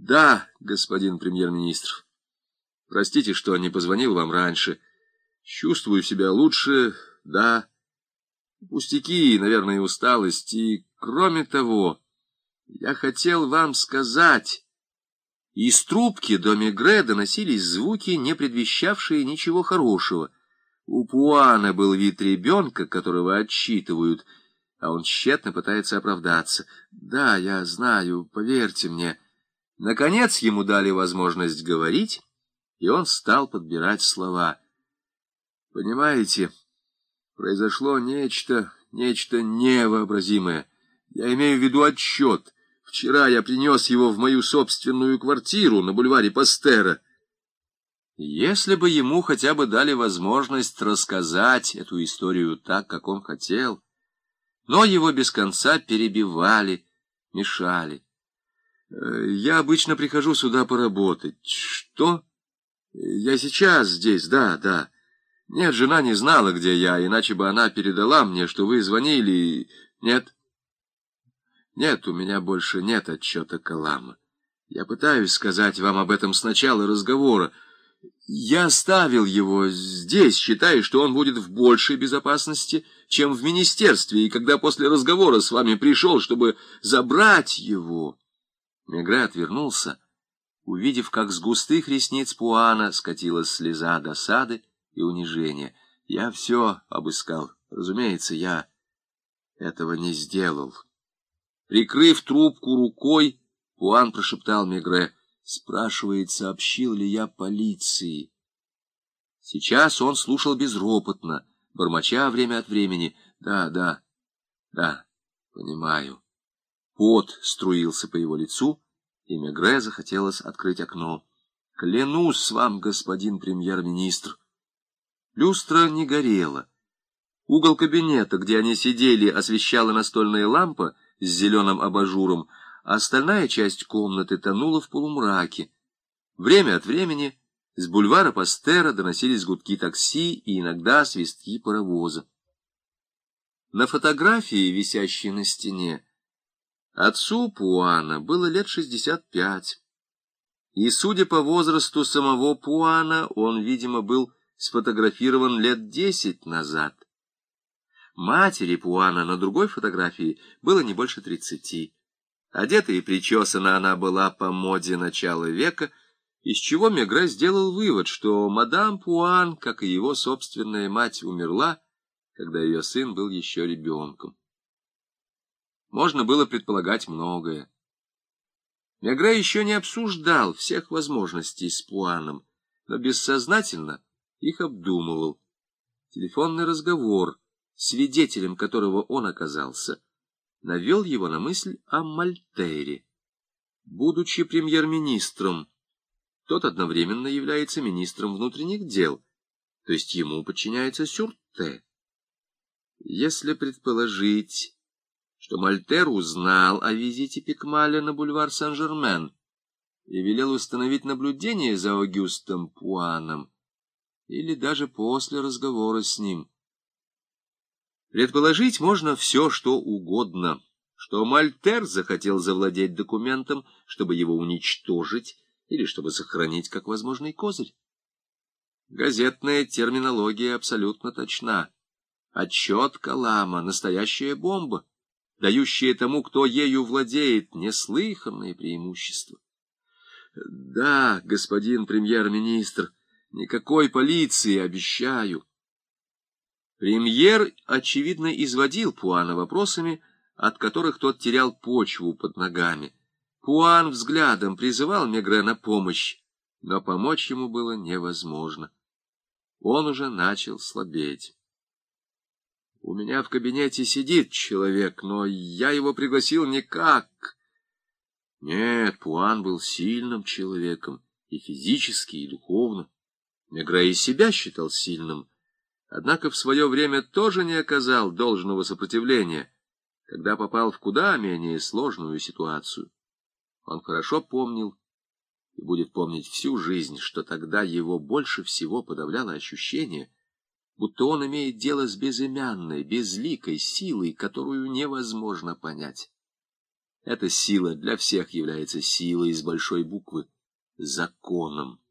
Да, господин премьер-министр. Простите, что не позвонил вам раньше. Чувствую себя лучше, да. Пустяки, наверное, усталость. И, кроме того, я хотел вам сказать... Из трубки до Мегре доносились звуки, не предвещавшие ничего хорошего. У Пуана был вид ребенка, которого отчитывают, а он тщетно пытается оправдаться. Да, я знаю, поверьте мне. Наконец ему дали возможность говорить, и он стал подбирать слова. Понимаете, произошло нечто невообразимое. Я имею в виду отчет. Вчера я принес его в мою собственную квартиру на бульваре Пастера. Если бы ему хотя бы дали возможность рассказать эту историю так, как он хотел, но его без конца перебивали, мешали. Я обычно прихожу сюда поработать. Что? Я сейчас здесь, да. Нет, жена не знала, где я, иначе бы она передала мне, что вы звонили. Нет, у меня больше нет отчета Калама. Я пытаюсь сказать вам об этом с начала разговора. Я оставил его здесь, считая, что он будет в большей безопасности, чем в министерстве, и когда после разговора с вами пришел, чтобы забрать его... Мегре отвернулся, увидев, как с густых ресниц Пуана скатилась слеза досады и унижения. Я все обыскал. Разумеется, я этого не сделал. Прикрыв трубку рукой, Пуан прошептал Мегре: «Спрашивает, сообщил ли я полиции». Сейчас он слушал безропотно, бормоча время от времени: «Да, понимаю». Пот струился по его лицу, и Мегре захотелось открыть окно. «Клянусь вам, господин премьер-министр». Люстра не горела. Угол кабинета, где они сидели, освещала настольная лампа с зеленым абажуром, а остальная часть комнаты тонула в полумраке. Время от времени с бульвара Пастера доносились гудки такси и иногда свистки паровоза. На фотографии, висящей на стене, отцу Пуана было лет 65, и, судя по возрасту самого Пуана, он, видимо, был сфотографирован лет 10 назад. Матери Пуана на другой фотографии было не больше 30. Одета и причесана она была по моде начала века, из чего Мегре сделал вывод, что мадам Пуан, как и его собственная мать, умерла, когда ее сын был еще ребенком. Можно было предполагать многое. Мегре еще не обсуждал всех возможностей с Пуаном, но бессознательно их обдумывал. Телефонный разговор, свидетелем которого он оказался, навел его на мысль о Мольтере. Будучи премьер-министром, тот одновременно является министром внутренних дел, то есть ему подчиняется Сюрте. Если предположить, что Мольтер узнал о визите Пикмаля на бульвар Сен-Жермен и велел установить наблюдение за Огюстом Пуаном, или даже после разговора с ним, предположить можно все, что угодно, что Мольтер захотел завладеть документом, чтобы его уничтожить или чтобы сохранить как возможный козырь. Газетная терминология абсолютно точна. Отчет Калама — настоящая бомба, дающая тому, кто ею владеет, неслыханное преимущество. Да, господин премьер-министр, никакой полиции, обещаю. Премьер, очевидно, изводил Пуана вопросами, от которых тот терял почву под ногами. Пуан взглядом призывал Мегре на помощь, но помочь ему было невозможно. Он уже начал слабеть. «У меня в кабинете сидит человек, но я его пригласил никак». Нет, Пуан был сильным человеком, и физически, и духовно. Мегре и себя считал сильным, однако в свое время тоже не оказал должного сопротивления, когда попал в куда менее сложную ситуацию. Он хорошо помнил и будет помнить всю жизнь, что тогда его больше всего подавляло ощущение, будто он имеет дело с безымянной, безликой силой, которую невозможно понять. Эта сила для всех является силой с большой буквы, законом.